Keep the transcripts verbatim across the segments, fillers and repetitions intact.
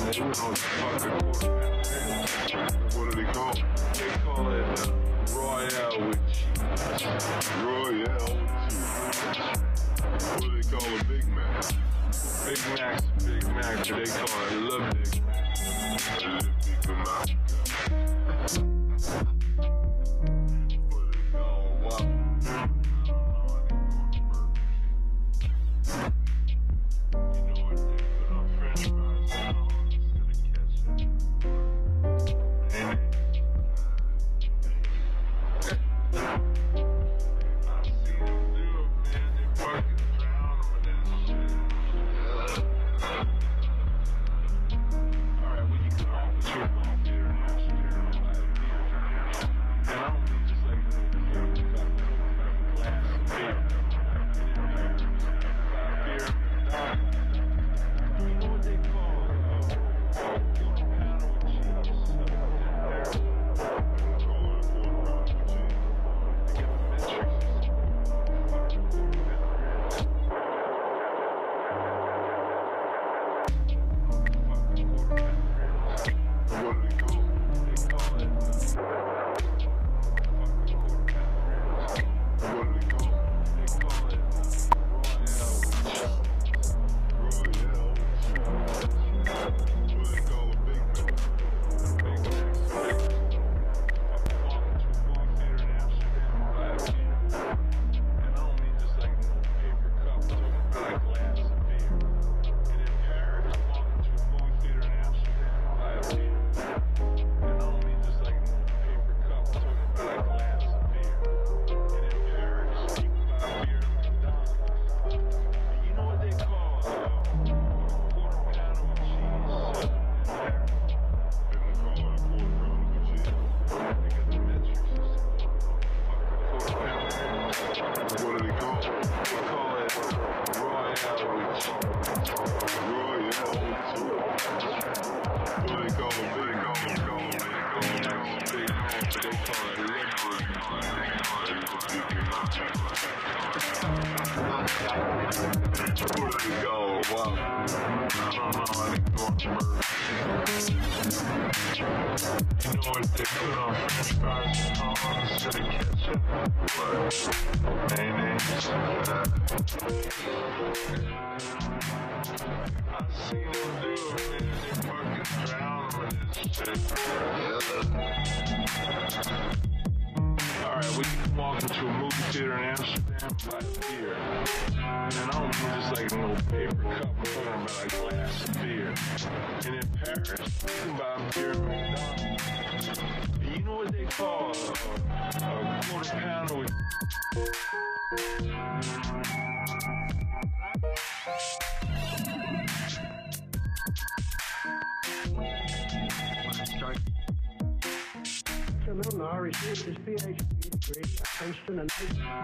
What do they call it? They call it uh, Royale with cheese. Royale with cheese. What do they call a Big Mac? Big Mac's Big Mac, but they call it Le Big Mac. Le Big Mac. What do they call a Whopper? Received his P H D degree at Princeton and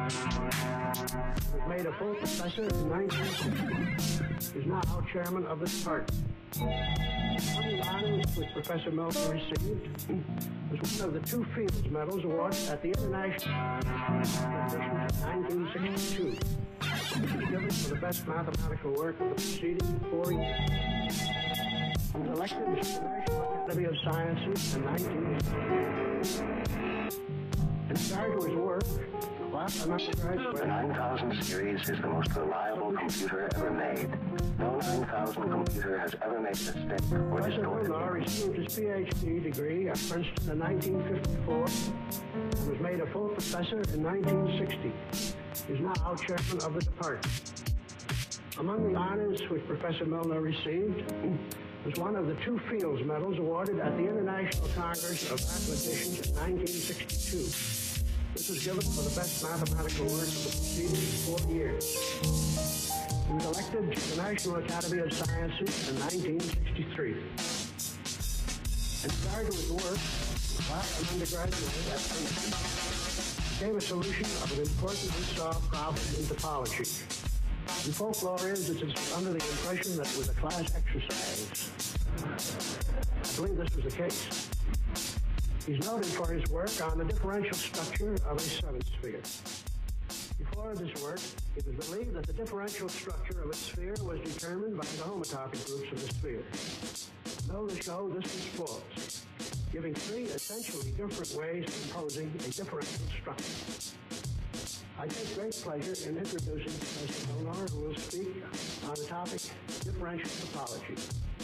was made a full professor in nineteen sixty. He's now chairman of the department. Among the honors which Professor Milner received was one of the two Fields Medals awarded at the International Competition in nineteen sixty-two. It was given for the best mathematical work of the preceding four years. He was elected to the National Academy of Sciences in nineteen sixty. In regard to his work, the nine thousand series is the most reliable computer ever made. No nine thousand computer has ever made a mistake or Professor distorted. Milner received his P H D degree at Princeton in nineteen fifty-four and was made a full professor in nineteen sixty. He is now chairman of the department. Among the honors which Professor Milner received was one of the two Fields Medals awarded at the International Congress of Mathematicians in nineteen sixty-two. This was given for the best mathematical work of the preceding four years. He was elected to the National Academy of Sciences in nineteen sixty-three. In regard to his work, while an undergraduate at Princeton, became a solution of an important unsolved problem in topology. In folklore is that it's under the impression that it was a class exercise. I believe this was the case. He's noted for his work on the differential structure of a seventh sphere. Before this work, it was believed that the differential structure of a sphere was determined by the homotopy groups of the sphere. Though the show this was false, giving three essentially different ways of imposing a differential structure. I take great pleasure in introducing Professor Milnor, who will speak on the topic differential topology.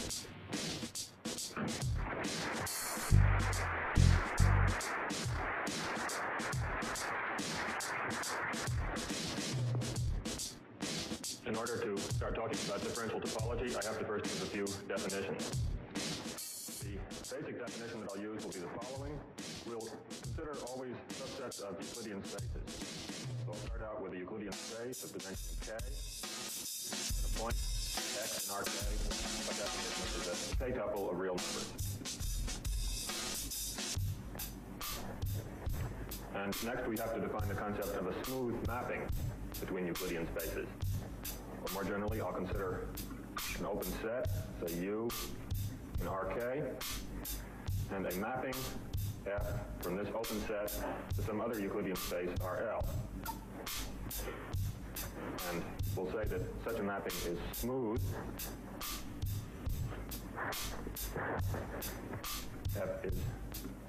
In order to start talking about differential topology, I have to first give a few definitions. The basic definition that I'll use will be the following. We'll consider always subsets of Euclidean spaces. So I'll start out with a Euclidean space of dimension k, and a point x in R K, by definition, which is a k-tuple of real numbers. And next we have to define the concept of a smooth mapping between Euclidean spaces. Or more generally, I'll consider an open set, say U in R K, and a mapping F from this open set to some other Euclidean space R L. And we'll say that such a mapping is smooth. F is